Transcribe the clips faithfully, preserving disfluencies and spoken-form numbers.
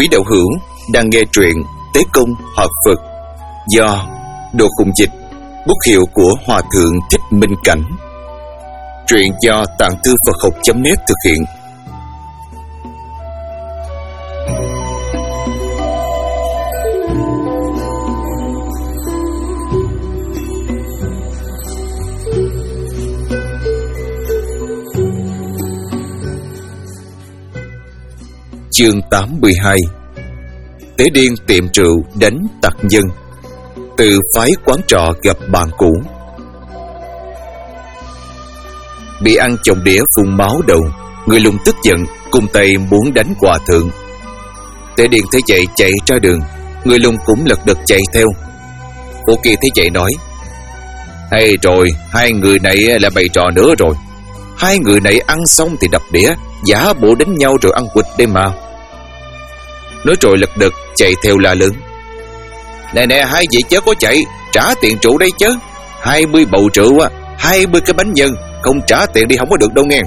Quý đạo hữu đang nghe truyện Tế Công Hợp Phật do Đồ Khùng Dịch, bút hiệu của Hòa Thượng Thích Minh Cảnh. Truyện do Tạng Thư Phật Học chấm net thực hiện. Chương tám mươi hai. Tế điên tiệm rượu đánh tặc nhân, từ phái quán trọ gặp bạn cũ. Bị ăn chồng đĩa phun máu đầu, người lùng tức giận cùng tay muốn đánh hòa thượng. Tế điên thấy vậy chạy ra đường, người lùng cũng lật đật chạy theo. Cô kia thấy vậy nói: hay rồi, hai người này là bày trò nữa rồi. Hai người này ăn xong thì đập đĩa, giả bộ đánh nhau rồi ăn quỵt đây mà. Nói rồi lật đật chạy theo la lớn: Nè nè, hai vị chớ có chạy, trả tiền rượu đây chứ. Hai mươi bầu rượu á, hai mươi cái bánh nhân, không trả tiền đi không có được đâu nghe.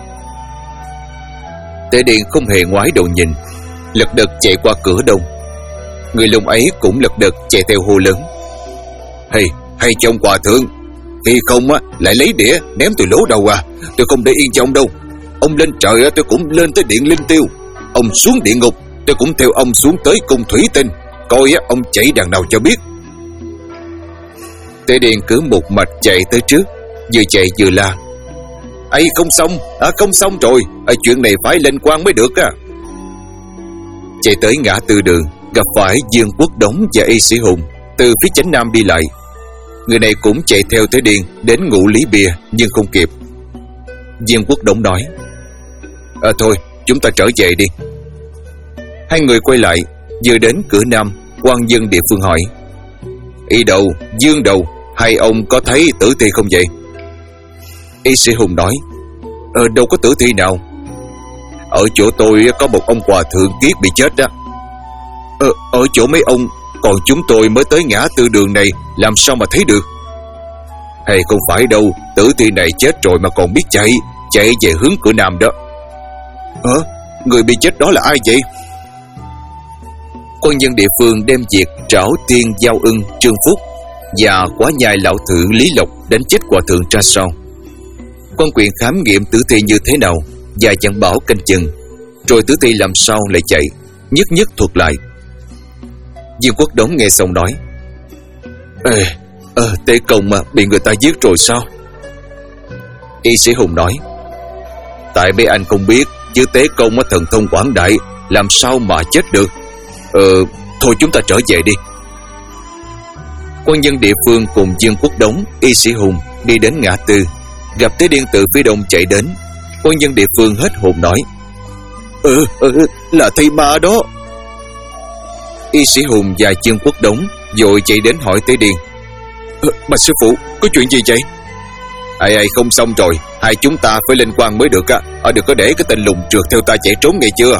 Tế điên không hề ngoái đầu nhìn, lật đật chạy qua cửa đông. Người lùng ấy cũng lật đật chạy theo hô lớn: Hay, hay cho ông hòa thượng, khi không á lại lấy đĩa ném từ lỗ đầu à. Tôi không để yên cho ông đâu. Ông lên trời tôi cũng lên tới điện linh tiêu, ông xuống địa ngục tôi cũng theo ông xuống tới cung thủy tinh. Coi ông chạy đằng nào cho biết. Tế điên cứ một mạch chạy tới trước, vừa chạy vừa la: ấy không xong, à, không xong rồi, à, chuyện này phải lên quan mới được á. Chạy tới ngã tư đường, gặp phải Dương Quốc Đống và Y Sĩ Hùng từ phía chánh nam đi lại. Người này cũng chạy theo Tế điên đến ngụ Lý Bìa, nhưng không kịp. Dương Quốc Đống nói: à, thôi chúng ta trở về đi. Hai người quay lại, vừa đến cửa nam, quan dân địa phương hỏi: Y đầu, Dương đầu, hai ông có thấy tử thi không vậy? Y Sĩ Hùng nói: Ờ đâu có tử thi nào. Ở chỗ tôi có một ông hòa thượng kiết bị chết đó. Ờ, ở chỗ mấy ông, còn chúng tôi mới tới ngã tư đường này, làm sao mà thấy được? Hay không phải đâu, tử thi này chết rồi mà còn biết chạy, chạy về hướng cửa nam đó. Ờ, người bị chết đó là ai vậy? Quan nhân địa phương đem việc trảo tiên Giao Ưng Trương Phúc và quá nhai lão thượng Lý Lộc đánh chết hòa thượng ra sao. Quan quyền khám nghiệm tử thi như thế nào và dặn bảo canh chừng, rồi tử thi làm sao lại chạy, nhất nhất thuật lại. Dương Quốc Đống nghe xong nói: Ê, ờ, Tế Công mà bị người ta giết rồi sao? Y Sĩ Hùng nói: Tại mấy anh không biết, chứ Tế Công thần thông quảng đại, làm sao mà chết được. Ờ, thôi chúng ta trở về đi. Quan nhân địa phương cùng Dương Quốc Đống, Y Sĩ Hùng đi đến ngã tư, gặp Tế điên từ phía đông chạy đến. Quan nhân địa phương hết hồn nói: Ừ, ừ là thầy ma đó. Y Sĩ Hùng và Dương Quốc Đống vội chạy đến hỏi Tế điên: ờ, Bạch sư phụ, có chuyện gì vậy? Ai ai không xong rồi, hai chúng ta phải lên quan mới được á. Ở đừng có để cái tên lùng trượt theo ta chạy trốn nghe chưa?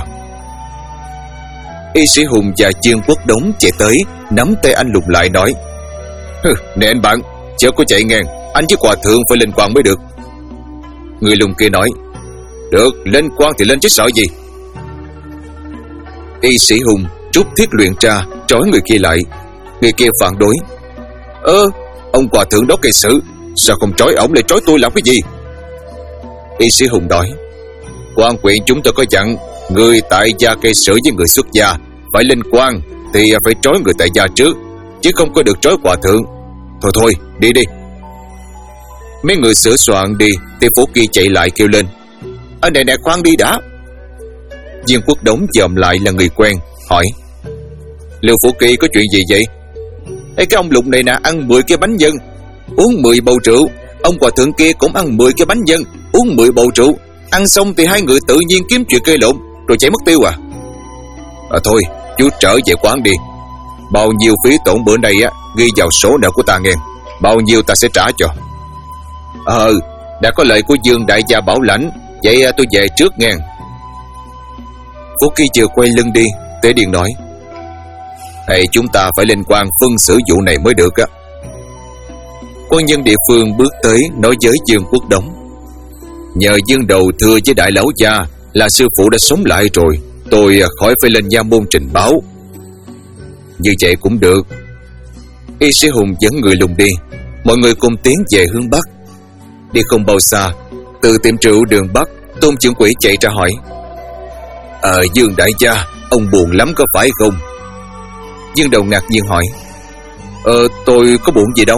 Y Sĩ Hùng và Dương Quốc Đống chạy tới, nắm tay anh lùng lại nói: Hừ, nè anh bạn, chớ có chạy ngang, anh với hòa thượng phải lên quan mới được. Người lùng kia nói: Được, lên quan thì lên chứ sợ gì. Y Sĩ Hùng rút thiết luyện ra trói người kia lại. Người kia phản đối: Ơ, ông hòa thượng đó gây sự, sao không trói ổng lại trói tôi làm cái gì? Y Sĩ Hùng nói: Quan quyền chúng tôi có dặn, người tại gia gây sự với người xuất gia phải lên quan thì phải trói người tại gia trước, chứ không có được trói hòa thượng. Thôi thôi, đi đi. Mấy người sửa soạn đi thì Phổ Kỳ chạy lại kêu lên: Ở này nè, khoan đi đã. Dương Quốc Đống dòm lại là người quen, hỏi: Lưu Phổ Kỳ, có chuyện gì vậy? Ê, cái ông lục này nè ăn mười cái bánh nhân, uống mười bầu rượu. Ông hòa thượng kia cũng ăn mười cái bánh nhân, uống mười bầu rượu. Ăn xong thì hai người tự nhiên kiếm chuyện gây lộn, rồi chạy mất tiêu à? À thôi, chú trở về quán đi. Bao nhiêu phí tổn bữa nay á, ghi vào số nợ của ta nghe. Bao nhiêu ta sẽ trả cho. Ờ, đã có lời của Dương đại gia bảo lãnh, vậy tôi về trước nghe. Phú Kỳ vừa quay lưng đi, Tế điên nói: Hay chúng ta phải lên quan phân xử vụ này mới được á. Quan nhân địa phương bước tới nói với Dương Quốc Đống: Nhờ Dương đầu thưa với đại lão gia là sư phụ đã sống lại rồi, tôi khỏi phải lên nha môn trình báo. Như vậy cũng được. Y sĩ Hùng dẫn người lùng đi. Mọi người cùng tiến về hướng Bắc. Đi không bao xa, từ tiệm rượu đường Bắc, Tôn trưởng quỹ chạy ra hỏi: Ờ Dương đại gia, ông buồn lắm có phải không? Dương Đầu ngạc nhiên hỏi: Ờ tôi có buồn gì đâu.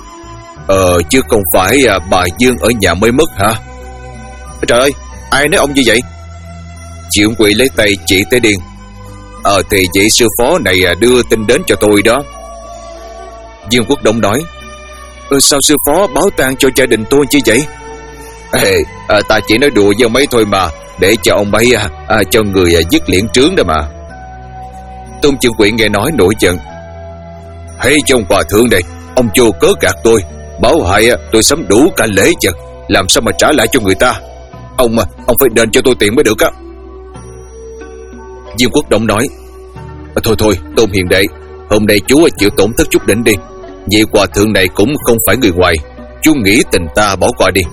Ờ chứ không phải à, bà Dương ở nhà mới mất hả? Trời ơi, ai nói ông như vậy? Trưởng quỹ lấy tay chỉ tới Điền: Ờ thì vị sư phó này đưa tin đến cho tôi đó. Dương Quốc Đông nói: Ờ sao sư phó báo tang cho gia đình tôi chứ vậy? Ê, à, ta chỉ nói đùa với ông ấy thôi mà, để cho ông ấy à, à, cho người à, dứt liễn trướng đó mà. Tôn trưởng quỹ nghe nói nổi giận: Hay cho ông hòa thượng đây, ông vô cớ gạt tôi, báo hại à, tôi sắm đủ cả lễ vật, làm sao mà trả lại cho người ta? Ông à, ông phải đền cho tôi tiền mới được á. Dương Quốc Đông nói: à, Thôi thôi Tôn hiền đệ, hôm nay chú chịu tổn thất chút đỉnh đi. Vị hòa thượng này cũng không phải người ngoài, chú nghĩ tình ta bỏ qua đi.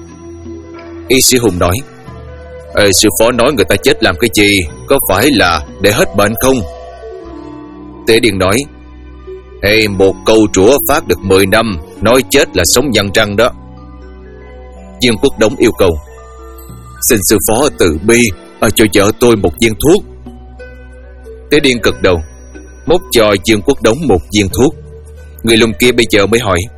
Y sĩ Hùng nói: Ê, sư phó nói người ta chết làm cái gì, có phải là để hết bệnh không? Tế Điền nói: Ê, một câu trũa phát được mười năm, nói chết là sống nhăn răng đó. Dương Quốc Đống yêu cầu: Xin sư phó từ bi, à, cho vợ tôi một viên thuốc. Tế Điền cực đầu, móc cho Dương Quốc Đống một viên thuốc. Người lùn kia bây giờ mới hỏi: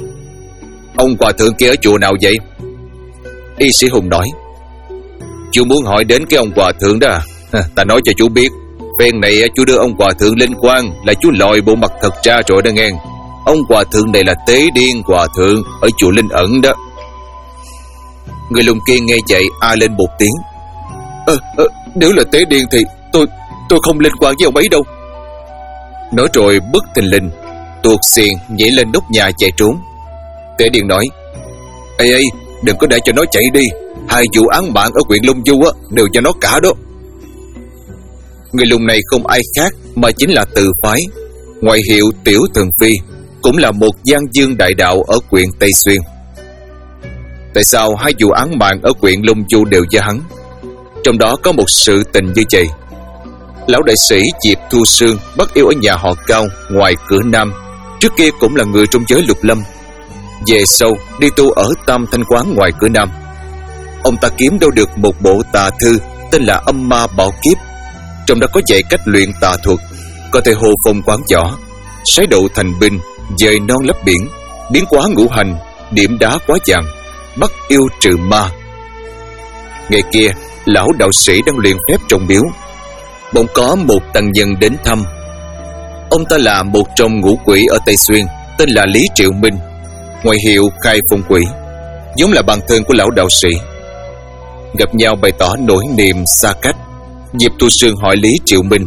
Ông hòa thượng kia ở chùa nào vậy? Y sĩ Hùng nói: Chú muốn hỏi đến cái ông hòa thượng đó à? Ta nói cho chú biết, phen này chú đưa ông hòa thượng lên quan là chú lòi bộ mặt thật ra rồi đó nghe. Ông hòa thượng này là Tế Điên hòa thượng ở chùa Linh Ẩn đó. Người lùn kia nghe vậy a lên một tiếng: Ờ, à, à, nếu là Tế Điên thì tôi tôi không liên quan với ông ấy đâu. Nói rồi bất thình lình tuột xiền nhảy lên nóc nhà chạy trốn. Tế Điên nói: Ê ê, đừng có để cho nó chạy đi, hai vụ án mạng ở huyện Long Du á đều cho nó cả đó. Người lùn này không ai khác mà chính là Từ Phái, ngoại hiệu Tiểu Thường Phi, cũng là một gian dương đại đạo ở huyện Tây Xuyên. Tại sao hai vụ án mạng ở huyện Long Du đều do hắn? Trong đó có một sự tình như vậy. Lão đại sĩ Diệp Thu Sương bắt yêu ở nhà họ Cao ngoài cửa Nam, trước kia cũng là người trong giới lục lâm. Về sau đi tu ở Tam Thanh Quán ngoài cửa Nam. Ông ta kiếm đâu được một bộ tà thư tên là Âm Ma Bảo Kiếp, trong đó có dạy cách luyện tà thuật, có thể hồ phong quán võ, sái độ thành binh, dời non lấp biển, biến hóa ngũ hành, điểm đá quá vàng, bắt yêu trừ ma. Ngày kia, lão đạo sĩ đang luyện phép trong miếu, bỗng có một tăng nhân đến thăm. Ông ta là một trong ngũ quỷ ở Tây Xuyên, tên là Lý Triệu Minh, ngoại hiệu Khai Phong Quỷ, giống là bạn thân của lão đạo sĩ. Gặp nhau bày tỏ nỗi niềm xa cách. Diệp Thu Sương hỏi Lý Triệu Minh: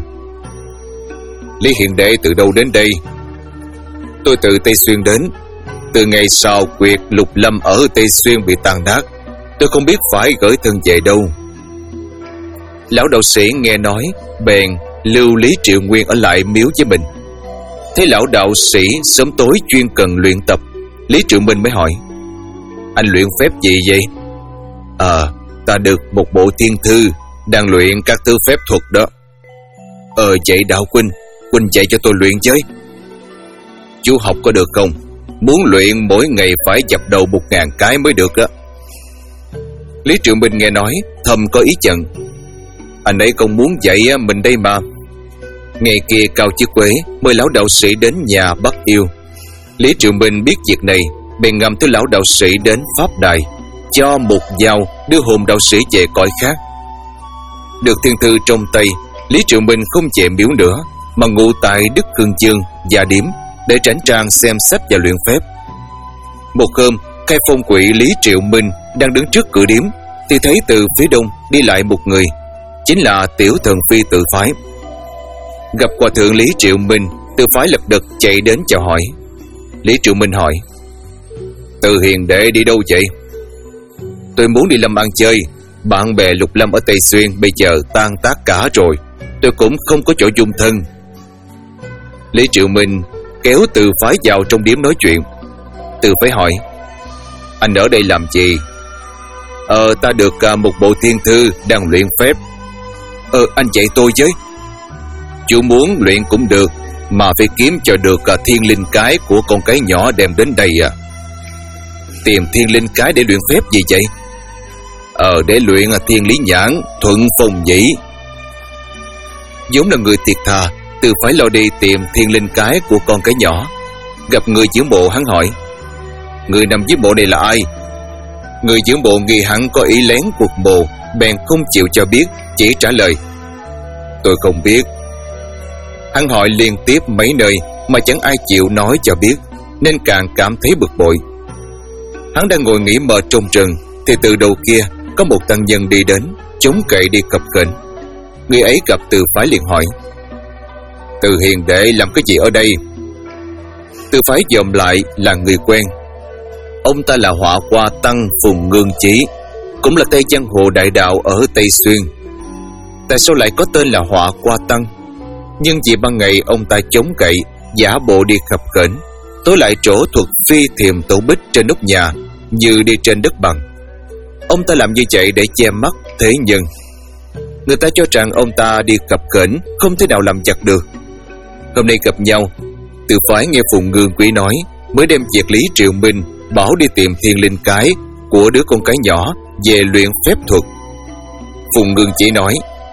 Lý hiền đệ từ đâu đến đây? Tôi từ Tây Xuyên đến. Từ ngày sau quyệt lục lâm ở Tây Xuyên bị tàn nát, tôi không biết phải gửi thân về đâu. Lão đạo sĩ nghe nói bèn lưu Lý Triệu Nguyên ở lại miếu với mình. Thấy lão đạo sĩ sớm tối chuyên cần luyện tập, Lý Triệu Minh mới hỏi: Anh luyện phép gì vậy? Ờ, à, ta được một bộ thiên thư, đang luyện các thứ phép thuật đó. Ờ vậy đạo huynh, huynh dạy cho tôi luyện với. Chú học có được không? Muốn luyện mỗi ngày phải dập đầu một ngàn cái mới được đó. Lý Triệu Minh nghe nói thầm có ý chận. Anh ấy không muốn dạy mình đây mà. Ngày kia Cao Chí Quế mời lão đạo sĩ đến nhà bắt yêu. Lý Triệu Minh biết việc này, bèn ngầm tới lão đạo sĩ đến pháp đài, cho một dao đưa hồn đạo sĩ về cõi khác. Được thiên thư trong tay, Lý Triệu Minh không về miếu nữa, mà ngụ tại Đức Hương Dương, Gia Điếm, để tránh trang xem sách và luyện phép. Một hôm, Khai Phong Quỷ Lý Triệu Minh đang đứng trước cửa điếm, thì thấy từ phía đông đi lại một người, chính là Tiểu Thần Phi Từ Phái. Gặp hòa thượng Lý Triệu Minh, Từ Phái lật đật chạy đến chào hỏi. Lý Triệu Minh hỏi: Từ hiền đệ đi đâu vậy? Tôi muốn đi lâm ăn chơi. Bạn bè lục lâm ở Tây Xuyên bây giờ tan tác cả rồi, tôi cũng không có chỗ dung thân. Lý Triệu Minh kéo Từ Phái vào trong điếm nói chuyện. Từ Phái hỏi: Anh ở đây làm gì? Ờ ta được uh, một bộ thiên thư đang luyện phép. Ờ anh dạy tôi với. Chú muốn luyện cũng được, mà phải kiếm cho được cả thiên linh cái của con cái nhỏ đem đến đây à. Tìm thiên linh cái để luyện phép gì vậy? Ờ để luyện thiên lý nhãn, thuận phong nhĩ. Vốn là người thiệt thà, Từ phải lo đi tìm thiên linh cái của con cái nhỏ. Gặp người dưỡng bộ, hắn hỏi: người nằm dưới mộ này là ai? Người dưỡng bộ nghi hắn có ý lén cuộc mộ, bèn không chịu cho biết, chỉ trả lời: tôi không biết. Hắn hỏi liên tiếp mấy nơi mà chẳng ai chịu nói cho biết, nên càng cảm thấy bực bội. Hắn đang ngồi nghỉ mệt trong rừng, thì từ đầu kia có một tăng nhân đi đến, chống cậy đi cập khệnh. Người ấy gặp Từ Phái liền hỏi: Từ hiền đệ làm cái gì ở đây? Từ Phái dòm lại là người quen. Ông ta là Họa Qua Tăng Phùng Ngương Chí, cũng là Tây Giang Hồ đại đạo ở Tây Xuyên. Tại sao lại có tên là Họa Qua Tăng? Nhưng vì ban ngày ông ta chống cậy, giả bộ đi khập khểnh, tối lại trổ thuật phi thiềm tổ bích trên nóc nhà như đi trên đất bằng. Ông ta làm như vậy để che mắt thế nhân. Người ta cho rằng ông ta đi khập khểnh không thể nào làm giặc được. Hôm nay gặp nhau, Từ Phái nghe Phùng Ngương Quý nói, mới đem việc Lý Triệu Minh bảo đi tìm thiên linh cái của đứa con cái nhỏ về luyện phép thuật. Phùng Ngương chỉ nói: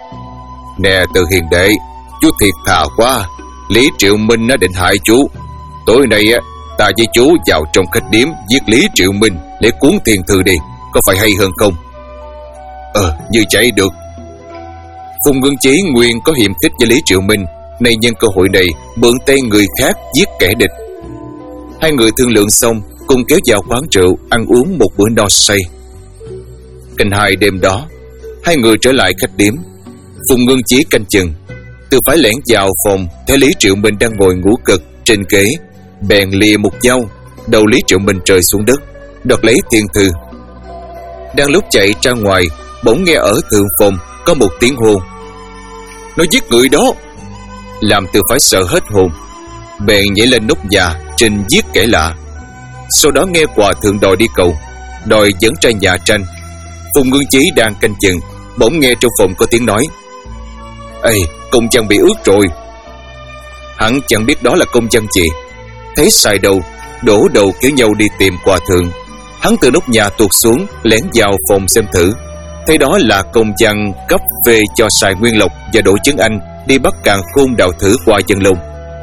nè Từ hiền đệ, chú thiệt thà quá. Lý Triệu Minh nó định hại chú. Tối nay á, ta với chú vào trong khách điếm giết Lý Triệu Minh để cuốn tiền thư đi, có phải hay hơn không? Ờ, như vậy được. Phùng Ngưng Chí nguyên có hiềm khích với Lý Triệu Minh, nay nhân cơ hội này mượn tay người khác giết kẻ địch. Hai người thương lượng xong, cùng kéo vào quán rượu ăn uống một bữa no say. Canh hai đêm đó, hai người trở lại khách điếm. Phùng Ngưng Chí canh chừng, Từ Phái lẻn vào phòng, thấy Lý Triệu Minh đang ngồi ngủ gật trên ghế, bèn lìa một dao, đầu Lý Triệu Minh rơi xuống đất, đoạt lấy thiên thư. Đang lúc chạy ra ngoài, bỗng nghe ở thượng phòng có một tiếng hô: nó giết người đó! Làm Từ Phái sợ hết hồn, bèn nhảy lên nóc nhà trình giết kẻ lạ. Sau đó nghe hòa thượng đòi đi cầu, đòi dẫn ra nhà tranh. Phùng Ngưng Chí đang canh chừng, bỗng nghe trong phòng có tiếng nói: ê, công văn bị ướt rồi. Hắn chẳng biết đó là công văn gì, thấy sai đầu, đổ đầu kéo nhau đi tìm hòa thượng. Hắn từ nóc nhà tuột xuống, lén vào phòng xem thử, thấy đó là công văn cấp về cho Sài Nguyên Lộc và Đỗ Chấn Anh đi bắt Càn Khôn đào thử qua Dân Long.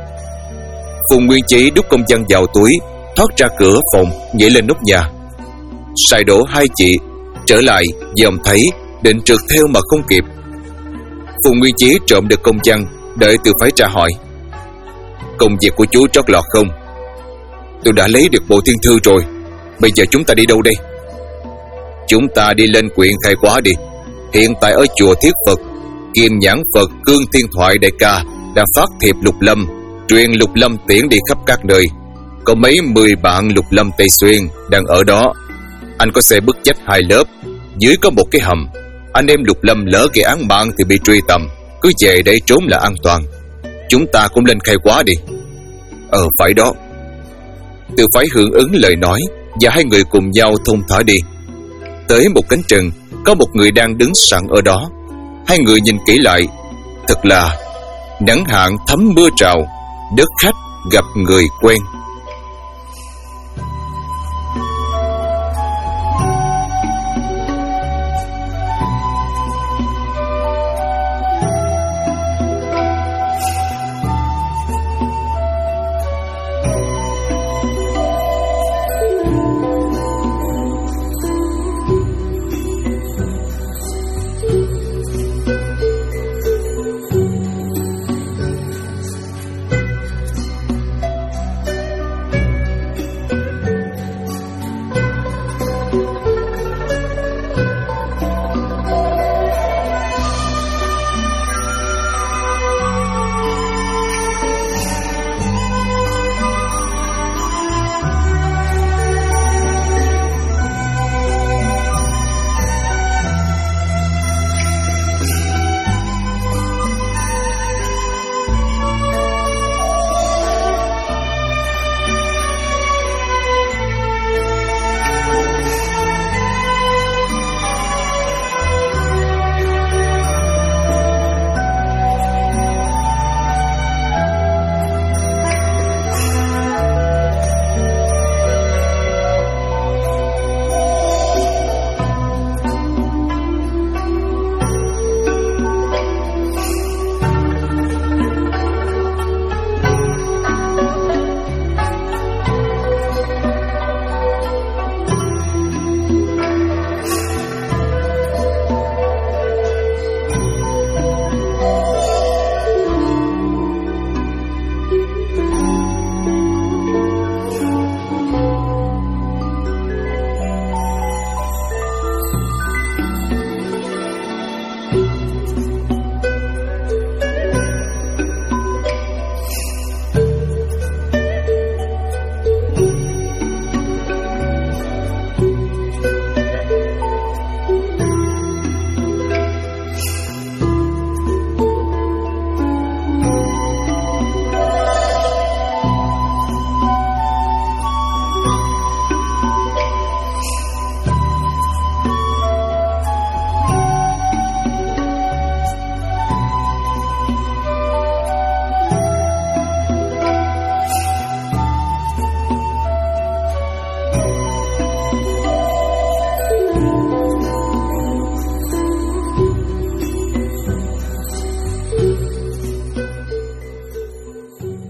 Phùng Nguyên Chí đút công văn vào túi, thoát ra cửa phòng, nhảy lên nóc nhà. Sài Đỗ hai chị trở lại, dòm thấy, định trượt theo mà không kịp. Phùng Nguyên Chí trộm được công văn, đợi Từ Phái tra hỏi: công việc của chú trót lọt không? Tôi đã lấy được bộ thiên thư rồi. Bây giờ chúng ta đi đâu đây? Chúng ta đi lên quyện Khai Quá đi. Hiện tại ở chùa Thiết Phật, Kim Nhãn Phật Cương Thiên Thoại đại ca đã phát thiệp lục lâm, truyền lục lâm tiễn đi khắp các nơi. Có mấy mười bạn lục lâm Tây Xuyên đang ở đó. Anh có xe bức chách hai lớp, dưới có một cái hầm. Anh em lục lâm lỡ gây án mạng thì bị truy tầm, cứ về để trốn là an toàn. Chúng ta cũng lên Khai Quá đi. Ờ phải đó. Từ Phái hưởng ứng lời nói, và hai người cùng nhau thong thả đi. Tới một cánh rừng, có một người đang đứng sẵn ở đó. Hai người nhìn kỹ lại, thật là nắng hạn thấm mưa trào, đất khách gặp người quen.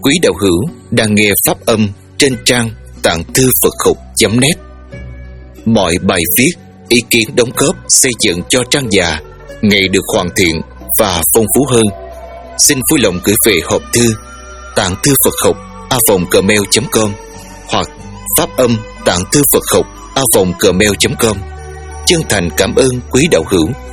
quý đạo hữu đang nghe pháp âm trên trang tạng thư Phật học chấm net. Mọi bài viết, ý kiến đóng góp xây dựng cho trang già ngày được hoàn thiện và phong phú hơn, xin vui lòng gửi về hộp thư tạng thư Phật học a vòng gmail chấm com hoặc pháp âm tạng thư Phật học a vòng gmail chấm com. Chân thành cảm ơn quý đạo hữu.